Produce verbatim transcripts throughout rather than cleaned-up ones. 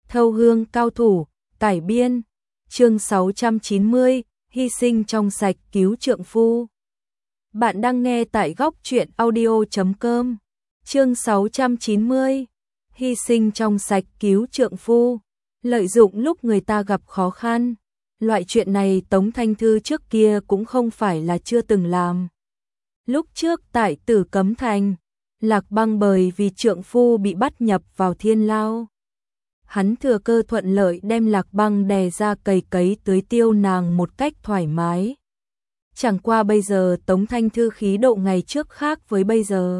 Thâu hương cao thủ, cải biên, chương sáu trăm chín mươi, hy sinh trong sạch cứu trượng phu. Bạn đang nghe tại góc truyện audio chấm com, chương sáu trăm chín mươi, hy sinh trong sạch cứu trượng phu, lợi dụng lúc người ta gặp khó khăn. Loại chuyện này Tống Thanh Thư trước kia cũng không phải là chưa từng làm. Lúc trước tại Tử Cấm Thành, Lạc Băng bởi vì trượng phu bị bắt nhập vào thiên lao. Hắn thừa cơ thuận lợi đem Lạc Băng đè ra cày cấy tưới tiêu nàng một cách thoải mái. Chẳng qua bây giờ Tống Thanh Thư khí độ ngày trước khác với bây giờ.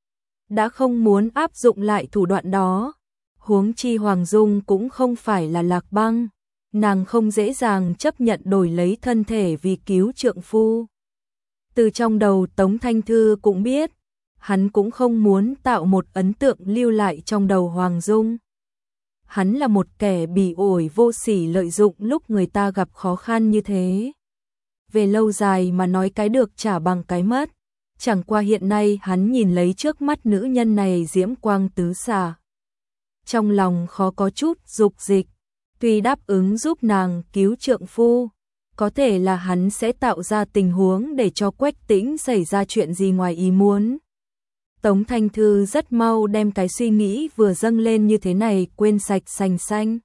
Đã không muốn áp dụng lại thủ đoạn đó. Huống chi Hoàng Dung cũng không phải là Lạc Băng. Nàng không dễ dàng chấp nhận đổi lấy thân thể vì cứu trượng phu. Từ trong đầu Tống Thanh Thư cũng biết, hắn cũng không muốn tạo một ấn tượng lưu lại trong đầu Hoàng Dung. Hắn là một kẻ bỉ ổi vô sỉ lợi dụng lúc người ta gặp khó khăn như thế. Về lâu dài mà nói cái được trả bằng cái mất. Chẳng qua hiện nay hắn nhìn lấy trước mắt nữ nhân này diễm quang tứ xả. Trong lòng khó có chút dục dịch. Tuy đáp ứng giúp nàng cứu trượng phu, có thể là hắn sẽ tạo ra tình huống để cho Quách Tĩnh xảy ra chuyện gì ngoài ý muốn. Tống Thanh Thư rất mau đem cái suy nghĩ vừa dâng lên như thế này quên sạch sành xanh.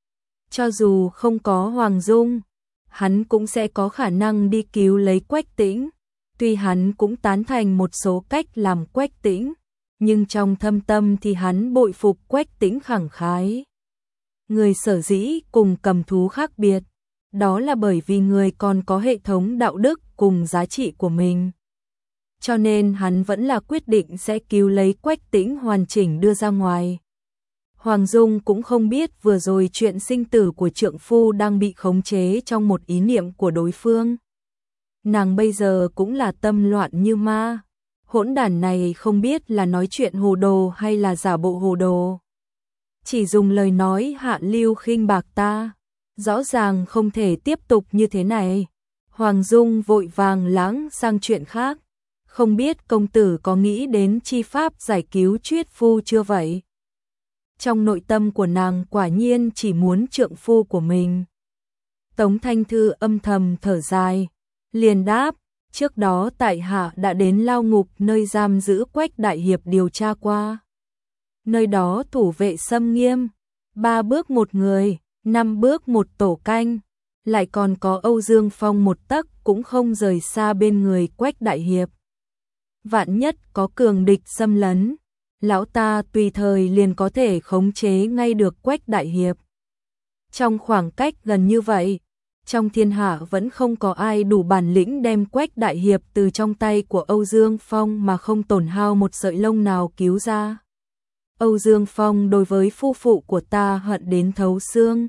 Cho dù không có Hoàng Dung, hắn cũng sẽ có khả năng đi cứu lấy Quách Tĩnh. Tuy hắn cũng tán thành một số cách làm Quách Tĩnh, nhưng trong thâm tâm thì hắn bội phục Quách Tĩnh khẳng khái. Người sở dĩ cùng cầm thú khác biệt, đó là bởi vì người còn có hệ thống đạo đức cùng giá trị của mình. Cho nên hắn vẫn là quyết định sẽ cứu lấy Quách Tĩnh hoàn chỉnh đưa ra ngoài. Hoàng Dung cũng không biết vừa rồi chuyện sinh tử của trượng phu đang bị khống chế trong một ý niệm của đối phương. Nàng bây giờ cũng là tâm loạn như ma. Hỗn đản này không biết là nói chuyện hồ đồ hay là giả bộ hồ đồ. Chỉ dùng lời nói hạ lưu khinh bạc ta. Rõ ràng không thể tiếp tục như thế này. Hoàng Dung vội vàng lảng sang chuyện khác. Không biết công tử có nghĩ đến chi pháp giải cứu truyết phu chưa vậy? Trong nội tâm của nàng quả nhiên chỉ muốn trượng phu của mình. Tống Thanh Thư âm thầm thở dài, liền đáp, trước đó tại hạ đã đến lao ngục nơi giam giữ Quách đại hiệp điều tra qua. Nơi đó thủ vệ xâm nghiêm, ba bước một người, năm bước một tổ canh, lại còn có Âu Dương Phong một tấc cũng không rời xa bên người Quách đại hiệp. Vạn nhất có cường địch xâm lấn, lão ta tùy thời liền có thể khống chế ngay được Quách đại hiệp. Trong khoảng cách gần như vậy, trong thiên hạ vẫn không có ai đủ bản lĩnh đem Quách đại hiệp từ trong tay của Âu Dương Phong mà không tổn hao một sợi lông nào cứu ra. Âu Dương Phong đối với phu phụ của ta hận đến thấu xương.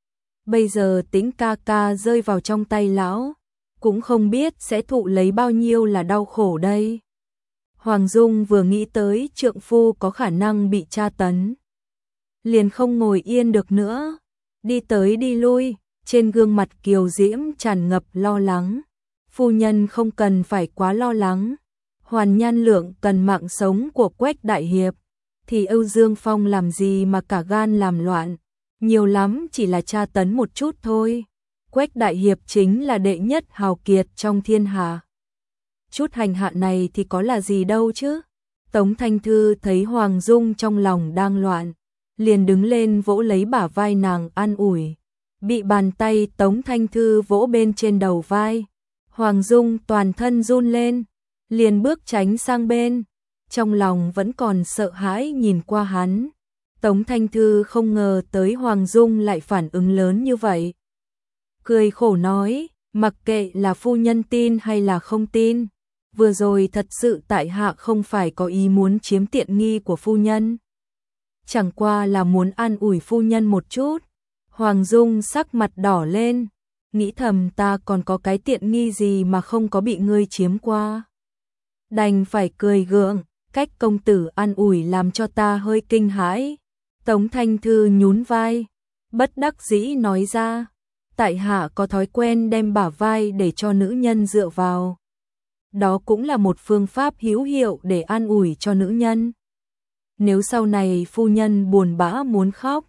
Bây giờ Tĩnh ca ca rơi vào trong tay lão, cũng không biết sẽ thụ lấy bao nhiêu là đau khổ đây. Hoàng Dung vừa nghĩ tới trượng phu có khả năng bị tra tấn, liền không ngồi yên được nữa, đi tới đi lui, trên gương mặt kiều diễm tràn ngập lo lắng. Phu nhân không cần phải quá lo lắng, Hoàn Nhan Lượng cần mạng sống của Quách đại hiệp, thì Âu Dương Phong làm gì mà cả gan làm loạn, nhiều lắm chỉ là tra tấn một chút thôi. Quách đại hiệp chính là đệ nhất hào kiệt trong thiên hạ. Chút hành hạ này thì có là gì đâu chứ. Tống Thanh Thư thấy Hoàng Dung trong lòng đang loạn, liền đứng lên vỗ lấy bả vai nàng an ủi. Bị bàn tay Tống Thanh Thư vỗ bên trên đầu vai, Hoàng Dung toàn thân run lên, liền bước tránh sang bên, trong lòng vẫn còn sợ hãi nhìn qua hắn. Tống Thanh Thư không ngờ tới Hoàng Dung lại phản ứng lớn như vậy. Cười khổ nói, mặc kệ là phu nhân tin hay là không tin, vừa rồi thật sự tại hạ không phải có ý muốn chiếm tiện nghi của phu nhân. Chẳng qua là muốn an ủi phu nhân một chút. Hoàng Dung sắc mặt đỏ lên, nghĩ thầm ta còn có cái tiện nghi gì mà không có bị ngươi chiếm qua. Đành phải cười gượng, cách công tử an ủi làm cho ta hơi kinh hãi. Tống Thanh Thư nhún vai, bất đắc dĩ nói ra, tại hạ có thói quen đem bả vai để cho nữ nhân dựa vào. Đó cũng là một phương pháp hữu hiệu để an ủi cho nữ nhân. Nếu sau này phu nhân buồn bã muốn khóc,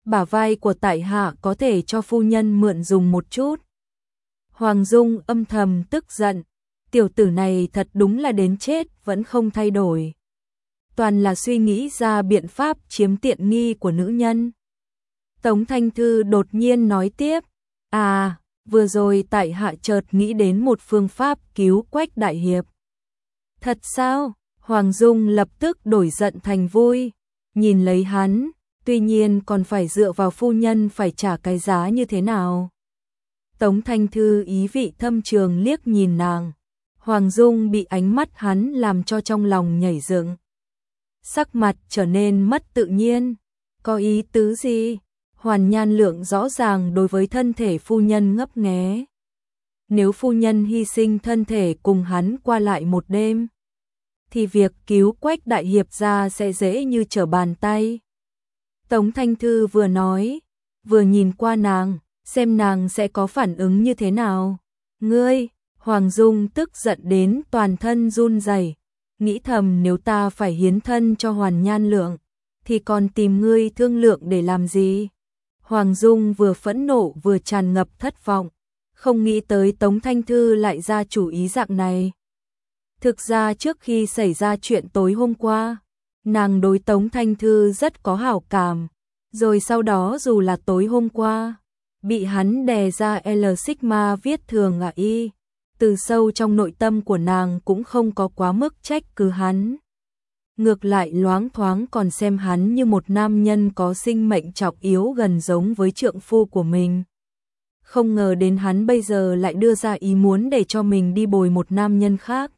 bả vai của tại hạ có thể cho phu nhân mượn dùng một chút. Hoàng Dung âm thầm tức giận, tiểu tử này thật đúng là đến chết vẫn không thay đổi. Toàn là suy nghĩ ra biện pháp chiếm tiện nghi của nữ nhân. Tống Thanh Thư đột nhiên nói tiếp, à, vừa rồi tại hạ chợt nghĩ đến một phương pháp cứu Quách đại hiệp. Thật sao? Hoàng Dung lập tức đổi giận thành vui, nhìn lấy hắn, tuy nhiên còn phải dựa vào phu nhân phải trả cái giá như thế nào. Tống Thanh Thư ý vị thâm trường liếc nhìn nàng, Hoàng Dung bị ánh mắt hắn làm cho trong lòng nhảy dựng. Sắc mặt trở nên mất tự nhiên, có ý tứ gì? Hoàn Nhan Lượng rõ ràng đối với thân thể phu nhân ngấp nghé. Nếu phu nhân hy sinh thân thể cùng hắn qua lại một đêm, thì việc cứu Quách đại hiệp ra sẽ dễ như trở bàn tay. Tống Thanh Thư vừa nói, vừa nhìn qua nàng, xem nàng sẽ có phản ứng như thế nào. Ngươi, Hoàng Dung tức giận đến toàn thân run rẩy, nghĩ thầm nếu ta phải hiến thân cho Hoàn Nhan Lượng, thì còn tìm ngươi thương lượng để làm gì? Hoàng Dung vừa phẫn nộ vừa tràn ngập thất vọng, không nghĩ tới Tống Thanh Thư lại ra chủ ý dạng này. Thực ra trước khi xảy ra chuyện tối hôm qua, nàng đối Tống Thanh Thư rất có hảo cảm, rồi sau đó dù là tối hôm qua, bị hắn đè ra L Sigma viết thường à y, từ sâu trong nội tâm của nàng cũng không có quá mức trách cứ hắn. Ngược lại loáng thoáng còn xem hắn như một nam nhân có sinh mệnh trọng yếu gần giống với trượng phu của mình. Không ngờ đến hắn bây giờ lại đưa ra ý muốn để cho mình đi bồi một nam nhân khác.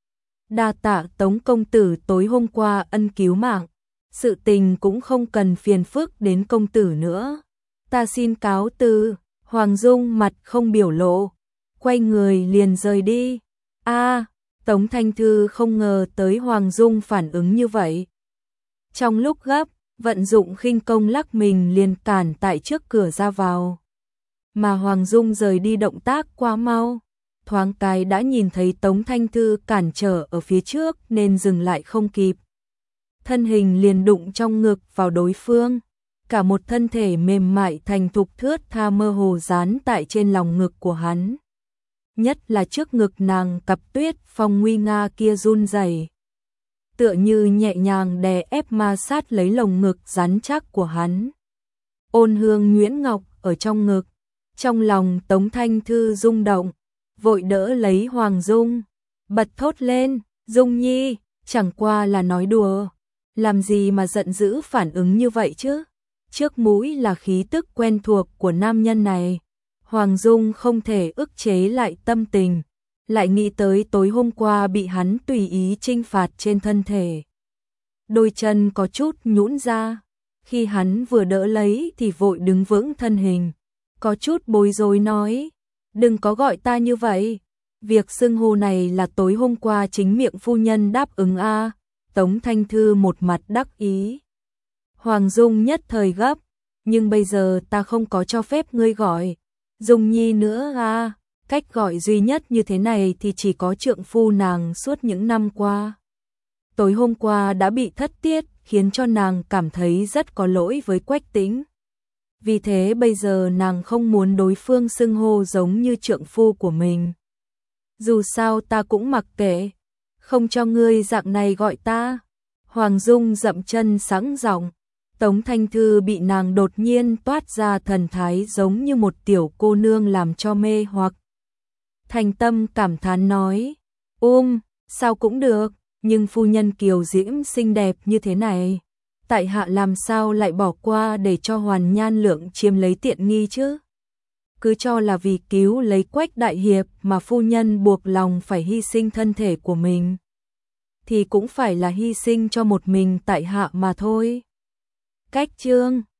Đa tạ Tống công tử tối hôm qua ân cứu mạng, sự tình cũng không cần phiền phức đến công tử nữa. Ta xin cáo từ. Hoàng Dung mặt không biểu lộ, quay người liền rời đi. A, Tống Thanh Thư không ngờ tới Hoàng Dung phản ứng như vậy. Trong lúc gấp, vận dụng khinh công lắc mình liền cản tại trước cửa ra vào. Mà Hoàng Dung rời đi động tác quá mau, thoáng cái đã nhìn thấy Tống Thanh Thư cản trở ở phía trước nên dừng lại không kịp. Thân hình liền đụng trong ngực vào đối phương, cả một thân thể mềm mại thành thục thướt tha mơ hồ dán tại trên lòng ngực của hắn. Nhất là trước ngực nàng cặp tuyết phong nguy nga kia run rẩy, tựa như nhẹ nhàng đè ép ma sát lấy lồng ngực rắn chắc của hắn. Ôn hương nhuyễn ngọc ở trong ngực, trong lòng Tống Thanh Thư rung động, vội đỡ lấy Hoàng Dung, bật thốt lên, Dung Nhi, chẳng qua là nói đùa, làm gì mà giận dữ phản ứng như vậy chứ? Trước mũi là khí tức quen thuộc của nam nhân này, Hoàng Dung không thể ức chế lại tâm tình, lại nghĩ tới tối hôm qua bị hắn tùy ý trinh phạt trên thân thể. Đôi chân có chút nhũn ra, khi hắn vừa đỡ lấy thì vội đứng vững thân hình, có chút bối rối nói, đừng có gọi ta như vậy, việc xưng hô này là tối hôm qua chính miệng phu nhân đáp ứng a. Tống Thanh Thư một mặt đắc ý. Hoàng Dung nhất thời gấp, nhưng bây giờ ta không có cho phép ngươi gọi Dung Nhi nữa a, cách gọi duy nhất như thế này thì chỉ có trượng phu nàng suốt những năm qua. Tối hôm qua đã bị thất tiết, khiến cho nàng cảm thấy rất có lỗi với Quách Tĩnh. Vì thế bây giờ nàng không muốn đối phương xưng hô giống như trượng phu của mình. Dù sao ta cũng mặc kệ, không cho ngươi dạng này gọi ta. Hoàng Dung dậm chân sáng giọng. Tống Thanh Thư bị nàng đột nhiên toát ra thần thái giống như một tiểu cô nương làm cho mê hoặc. Thành tâm cảm thán nói, um, sao cũng được, nhưng phu nhân kiều diễm xinh đẹp như thế này, tại hạ làm sao lại bỏ qua để cho Hoàn Nhan Lượng chiếm lấy tiện nghi chứ? Cứ cho là vì cứu lấy Quách đại hiệp mà phu nhân buộc lòng phải hy sinh thân thể của mình, thì cũng phải là hy sinh cho một mình tại hạ mà thôi. Cách chương